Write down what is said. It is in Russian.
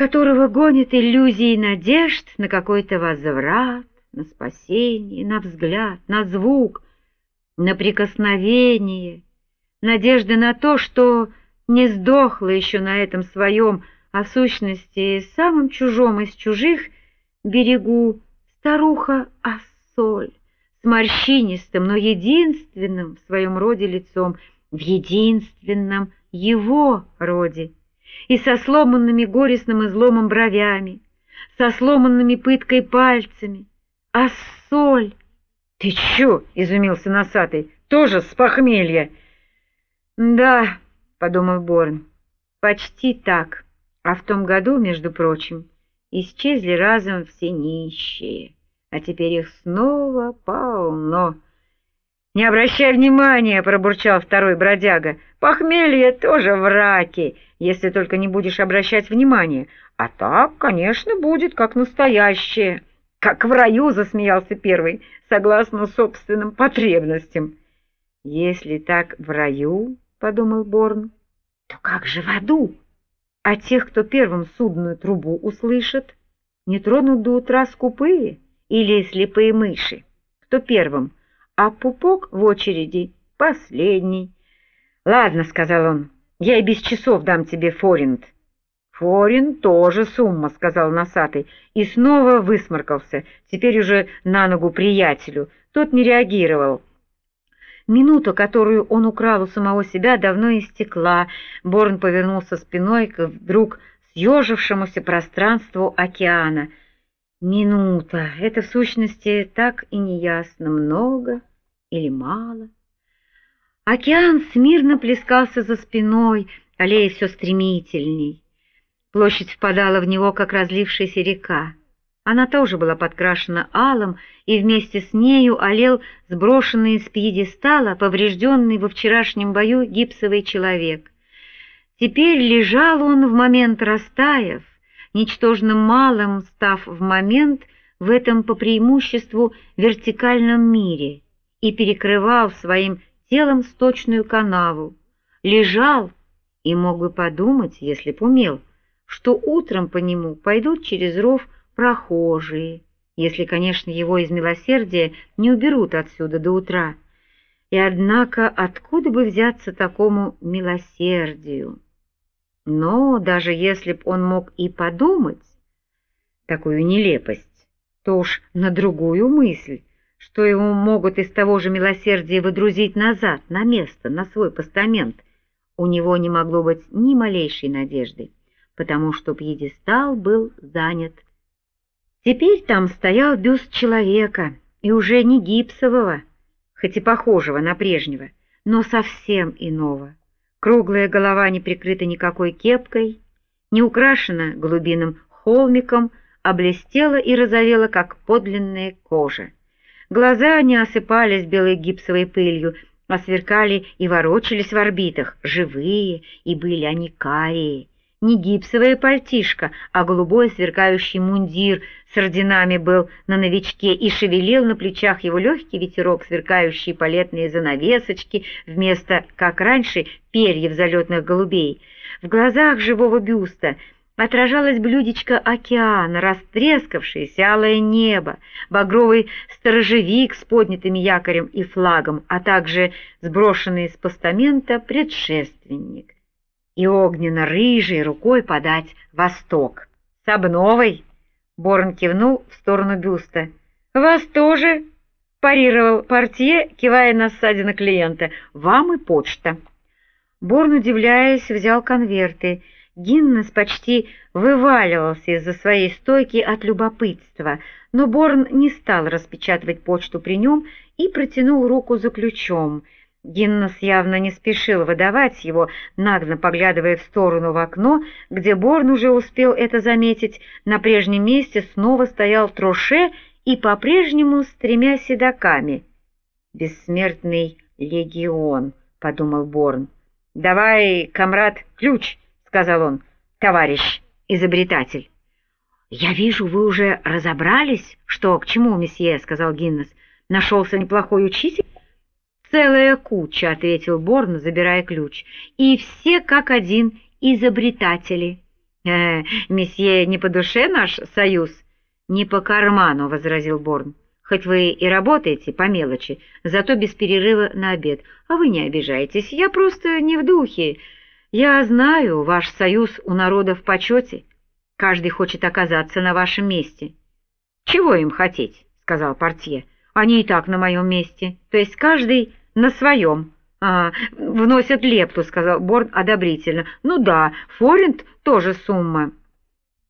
которого гонит иллюзии надежд на какой-то возврат, на спасение, на взгляд, на звук, на прикосновение, надежда на то, что не сдохла еще на этом своем, а в сущности самом чужом из чужих берегу старуха Ассоль с морщинистым, но единственным в своем роде лицом, в единственном его роде, и со сломанными горестным изломом бровями, со сломанными пыткой пальцами. Ассоль! — Ты чё? — изумился носатый. — Тоже с похмелья? — Да, — подумал Борн, — почти так. А в том году, между прочим, исчезли разом все нищие, а теперь их снова полно. — Не обращай внимания, — пробурчал второй бродяга, — похмелье тоже в раке, если только не будешь обращать внимания. А так, конечно, будет как настоящее. — Как в раю, — засмеялся первый, — согласно собственным потребностям. — Если так в раю, — подумал Борн, — то как же в аду? А тех, кто первым судную трубу услышит, не тронут до утра скупые или слепые мыши? Кто первым? А пупок в очереди последний. — Ладно, — сказал он, — я и без часов дам тебе форинт. — Форинт тоже сумма, — сказал носатый, и снова высморкался, теперь уже на ногу приятелю. Тот не реагировал. Минута, которую он украл у самого себя, давно истекла. Борн повернулся спиной к вдруг съежившемуся пространству океана. Минута — это в сущности так и неясно, много или мало. Океан смирно плескался за спиной, аллея все стремительней. Площадь впадала в него, как разлившаяся река. Она тоже была подкрашена алым, и вместе с нею алел сброшенный с пьедестала, поврежденный во вчерашнем бою гипсовый человек. Теперь лежал он в момент растаяв, ничтожно малым став в момент в этом по преимуществу вертикальном мире, и перекрывал своим телом сточную канаву. Лежал и мог бы подумать, если б умел, что утром по нему пойдут через ров прохожие, если, конечно, его из милосердия не уберут отсюда до утра. И однако откуда бы взяться такому милосердию? Но даже если б он мог и подумать такую нелепость, то уж на другую мысль, что его могут из того же милосердия выдрузить назад, на место, на свой постамент, у него не могло быть ни малейшей надежды, потому что пьедестал был занят. Теперь там стоял бюст человека, и уже не гипсового, хоть и похожего на прежнего, но совсем иного. Круглая голова не прикрыта никакой кепкой, не украшена голубиным холмиком, а блестела и розовела, как подлинная кожа. Глаза не осыпались белой гипсовой пылью, а сверкали и ворочались в орбитах, живые, и были они карие. Не гипсовая пальтишко, а голубой сверкающий мундир с орденами был на новичке, и шевелил на плечах его легкий ветерок, сверкающие палетные занавесочки вместо, как раньше, перьев залетных голубей. В глазах живого бюста отражалось блюдечко океана, растрескавшееся алое небо, багровый сторожевик с поднятыми якорем и флагом, а также сброшенный с постамента предшественник. И огненно-рыжей рукой подать восток. — С обновой! — Борн кивнул в сторону бюста. — Вас тоже! — парировал портье, кивая на ссадины клиента. — Вам и почта. Борн, удивляясь, взял конверты. Гиннес почти вываливался из-за своей стойки от любопытства, но Борн не стал распечатывать почту при нем и протянул руку за ключом. Гиннес явно не спешил выдавать его, нагло поглядывая в сторону в окно, где Борн уже успел это заметить. На прежнем месте снова стоял Троше и по-прежнему с 3 седоками. «Бессмертный легион», — подумал Борн. «Давай, комрад, ключ», — сказал он, — «товарищ изобретатель». «Я вижу, вы уже разобрались, что к чему, месье», — сказал Гиннес. «Нашелся неплохой учитель?» «Целая куча», — ответил Борн, забирая ключ, — «и все как один изобретатели». Месье, не по душе наш союз?» «Не по карману», — возразил Борн. «Хоть вы и работаете по мелочи, зато без перерыва на обед. А вы не обижайтесь, я просто не в духе. Я знаю, ваш союз у народа в почете. Каждый хочет оказаться на вашем месте». «Чего им хотеть?» — сказал портье. «Они и так на моем месте, то есть каждый на своем». «Вносят лепту», — сказал Борн одобрительно. «Ну да, форинт тоже сумма».